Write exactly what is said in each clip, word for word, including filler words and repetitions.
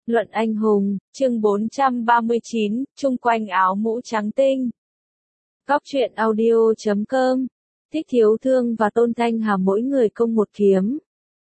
Luận anh hùng, chương bốn trăm ba mươi chín, chung quanh áo mũ trắng tinh. Góc truyện audio chấm com. Thích Thiếu Thương và Tôn Thanh Hà mỗi người công một kiếm.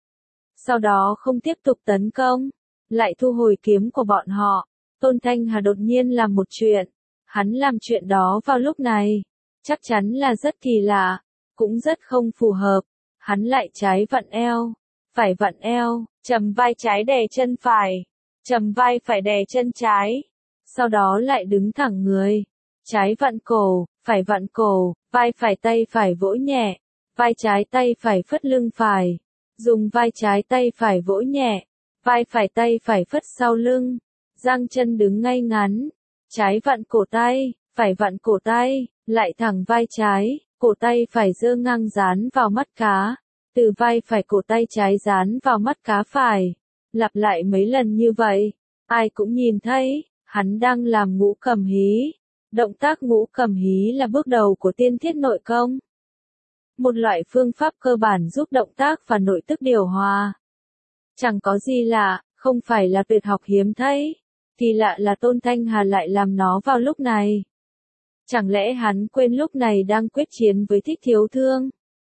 Sau đó không tiếp tục tấn công, lại thu hồi kiếm của bọn họ. Tôn Thanh Hà đột nhiên làm một chuyện. Hắn làm chuyện đó vào lúc này, chắc chắn là rất kỳ lạ, cũng rất không phù hợp. Hắn lại trái vặn eo, phải vặn eo, chầm vai trái đè chân phải, chầm vai phải đè chân trái, sau đó lại đứng thẳng người, trái vặn cổ, phải vặn cổ, vai phải tay phải vỗ nhẹ, vai trái tay phải phất lưng phải, dùng vai trái tay phải vỗ nhẹ, vai phải tay phải phất sau lưng, giang chân đứng ngay ngắn, trái vặn cổ tay, phải vặn cổ tay, lại thẳng vai trái, cổ tay phải giơ ngang dán vào mắt cá, từ vai phải cổ tay trái dán vào mắt cá phải, lặp lại mấy lần như vậy, ai cũng nhìn thấy, hắn đang làm ngũ cầm hí. Động tác ngũ cầm hí là bước đầu của tiên thiết nội công. Một loại phương pháp cơ bản giúp động tác và nội tức điều hòa. Chẳng có gì lạ, không phải là tuyệt học hiếm thấy, thì lạ là Tôn Thanh Hà lại làm nó vào lúc này. Chẳng lẽ hắn quên lúc này đang quyết chiến với Thích Thiếu Thương?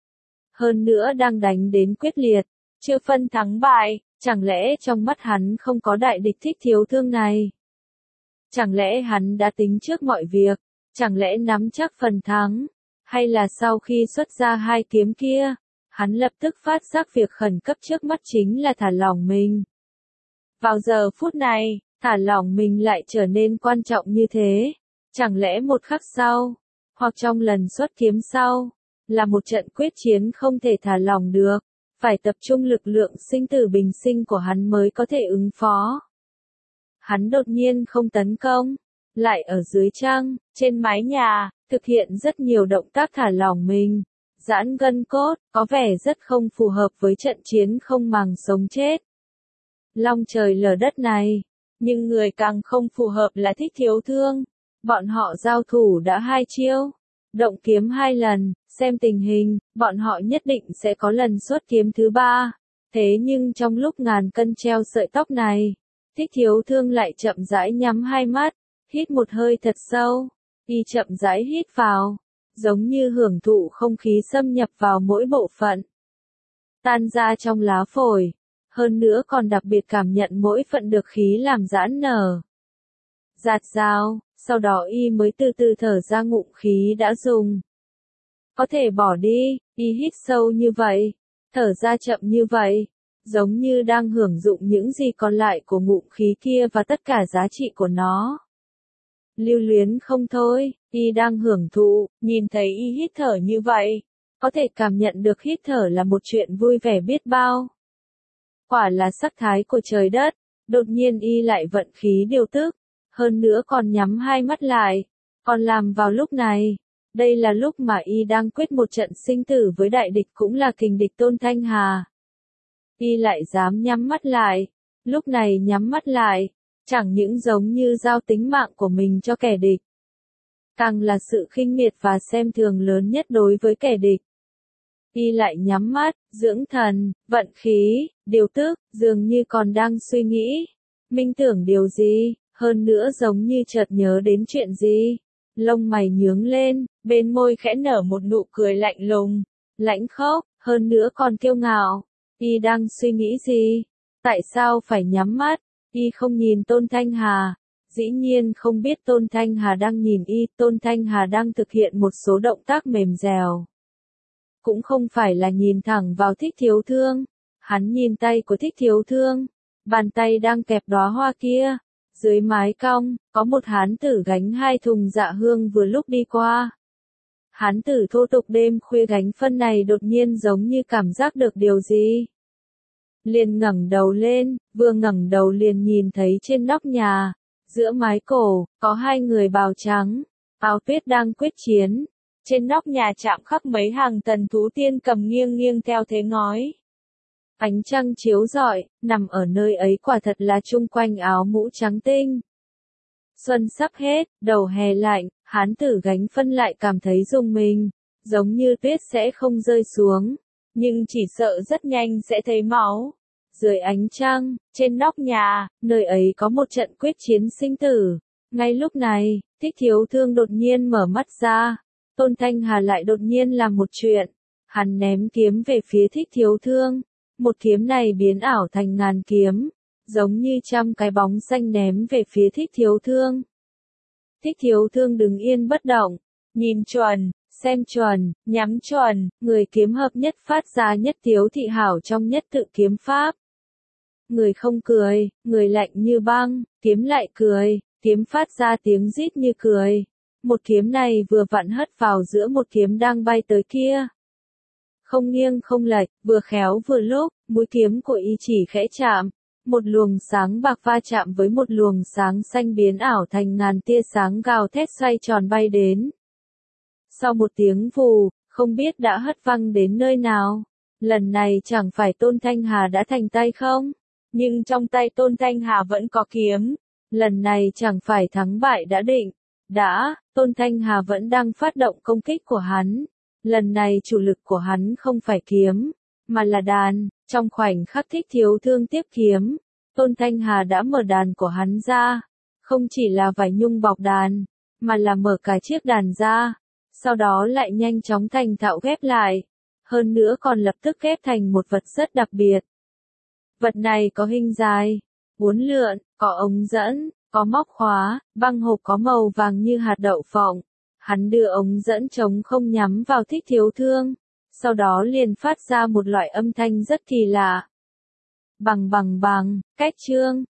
Hơn nữa đang đánh đến quyết liệt, chưa phân thắng bại, chẳng lẽ trong mắt hắn không có đại địch Thích Thiếu Thương này? Chẳng lẽ hắn đã tính trước mọi việc, chẳng lẽ nắm chắc phần thắng, hay là sau khi xuất ra hai kiếm kia, hắn lập tức phát giác việc khẩn cấp trước mắt chính là thả lỏng mình. Vào giờ phút này, thả lỏng mình lại trở nên quan trọng như thế, chẳng lẽ một khắc sau, hoặc trong lần xuất kiếm sau, là một trận quyết chiến không thể thả lỏng được, phải tập trung lực lượng sinh tử bình sinh của hắn mới có thể ứng phó. Hắn đột nhiên không tấn công, lại ở dưới trăng, trên mái nhà, thực hiện rất nhiều động tác thả lỏng mình, giãn gân cốt, có vẻ rất không phù hợp với trận chiến không màng sống chết. Long trời lở đất này, nhưng người càng không phù hợp là Thích Thiếu Thương. Bọn họ giao thủ đã hai chiêu, động kiếm hai lần, xem tình hình, bọn họ nhất định sẽ có lần xuất kiếm thứ ba. Thế nhưng trong lúc ngàn cân treo sợi tóc này, Thích Thiếu Thương lại chậm rãi nhắm hai mắt, hít một hơi thật sâu, y chậm rãi hít vào, giống như hưởng thụ không khí xâm nhập vào mỗi bộ phận, tan ra trong lá phổi, hơn nữa còn đặc biệt cảm nhận mỗi phận được khí làm giãn nở. Giạt dao, sau đó y mới từ từ thở ra ngụm khí đã dùng. Có thể bỏ đi, y hít sâu như vậy, thở ra chậm như vậy, giống như đang hưởng dụng những gì còn lại của ngụm khí kia và tất cả giá trị của nó. Lưu luyến không thôi, y đang hưởng thụ, nhìn thấy y hít thở như vậy, có thể cảm nhận được hít thở là một chuyện vui vẻ biết bao. Quả là sắc thái của trời đất, đột nhiên y lại vận khí điều tức, hơn nữa còn nhắm hai mắt lại, còn làm vào lúc này. Đây là lúc mà y đang quyết một trận sinh tử với đại địch cũng là kình địch Tôn Thanh Hà. Y lại dám nhắm mắt lại, lúc này nhắm mắt lại, chẳng những giống như giao tính mạng của mình cho kẻ địch, càng là sự khinh miệt và xem thường lớn nhất đối với kẻ địch. Y lại nhắm mắt, dưỡng thần, vận khí, điều tức, dường như còn đang suy nghĩ, minh tưởng điều gì, hơn nữa giống như chợt nhớ đến chuyện gì. Lông mày nhướng lên, bên môi khẽ nở một nụ cười lạnh lùng, lãnh khốc, hơn nữa còn kiêu ngạo. Y đang suy nghĩ gì? Tại sao phải nhắm mắt? Y không nhìn Tôn Thanh Hà. Dĩ nhiên không biết Tôn Thanh Hà đang nhìn y. Tôn Thanh Hà đang thực hiện một số động tác mềm dẻo. Cũng không phải là nhìn thẳng vào Thích Thiếu Thương. Hắn nhìn tay của Thích Thiếu Thương. Bàn tay đang kẹp đóa hoa kia. Dưới mái cong, có một hán tử gánh hai thùng dạ hương vừa lúc đi qua. Hán tử thô tục đêm khuya gánh phân này đột nhiên giống như cảm giác được điều gì. Liền ngẩng đầu lên, vừa ngẩng đầu liền nhìn thấy trên nóc nhà, giữa mái cổ, có hai người bào trắng, áo tuyết đang quyết chiến. Trên nóc nhà chạm khắc mấy hàng tần thú tiên cầm nghiêng nghiêng theo thế ngói. Ánh trăng chiếu rọi, nằm ở nơi ấy quả thật là chung quanh áo mũ trắng tinh. Xuân sắp hết, đầu hè lạnh, hán tử gánh phân lại cảm thấy rùng mình, giống như tuyết sẽ không rơi xuống, nhưng chỉ sợ rất nhanh sẽ thấy máu. Dưới ánh trăng, trên nóc nhà, nơi ấy có một trận quyết chiến sinh tử. Ngay lúc này, Thích Thiếu Thương đột nhiên mở mắt ra. Tôn Thanh Hà lại đột nhiên làm một chuyện. Hắn ném kiếm về phía Thích Thiếu Thương. Một kiếm này biến ảo thành ngàn kiếm, giống như trăm cái bóng xanh ném về phía Thích Thiếu Thương. Thích Thiếu Thương đứng yên bất động, nhìn chuẩn, xem chuẩn, nhắm chuẩn, người kiếm hợp nhất phát ra nhất tiếu thị hảo trong nhất tự kiếm pháp. Người không cười, người lạnh như băng, kiếm lại cười, kiếm phát ra tiếng rít như cười. Một kiếm này vừa vặn hất vào giữa một kiếm đang bay tới kia. Không nghiêng không lệch, vừa khéo vừa lúc, mũi kiếm của y chỉ khẽ chạm. Một luồng sáng bạc va chạm với một luồng sáng xanh biến ảo thành ngàn tia sáng gào thét xoay tròn bay đến. Sau một tiếng vù, không biết đã hất văng đến nơi nào. Lần này chẳng phải Tôn Thanh Hà đã thành tay không? Nhưng trong tay Tôn Thanh Hà vẫn có kiếm. Lần này chẳng phải thắng bại đã định. Đã, Tôn Thanh Hà vẫn đang phát động công kích của hắn. Lần này chủ lực của hắn không phải kiếm, mà là đàn. Trong khoảnh khắc Thích Thiếu Thương tiếp kiếm, Tôn Thanh Hà đã mở đàn của hắn ra. Không chỉ là vải nhung bọc đàn, mà là mở cả chiếc đàn ra. Sau đó lại nhanh chóng thành thạo ghép lại. Hơn nữa còn lập tức ghép thành một vật rất đặc biệt. Vật này có hình dài, uốn lượn, có ống dẫn, có móc khóa, băng hộp có màu vàng như hạt đậu phộng. Hắn đưa ống dẫn trống không nhắm vào Thích Thiếu Thương. Sau đó liền phát ra một loại âm thanh rất kỳ lạ. Bằng bằng bằng, cách chương.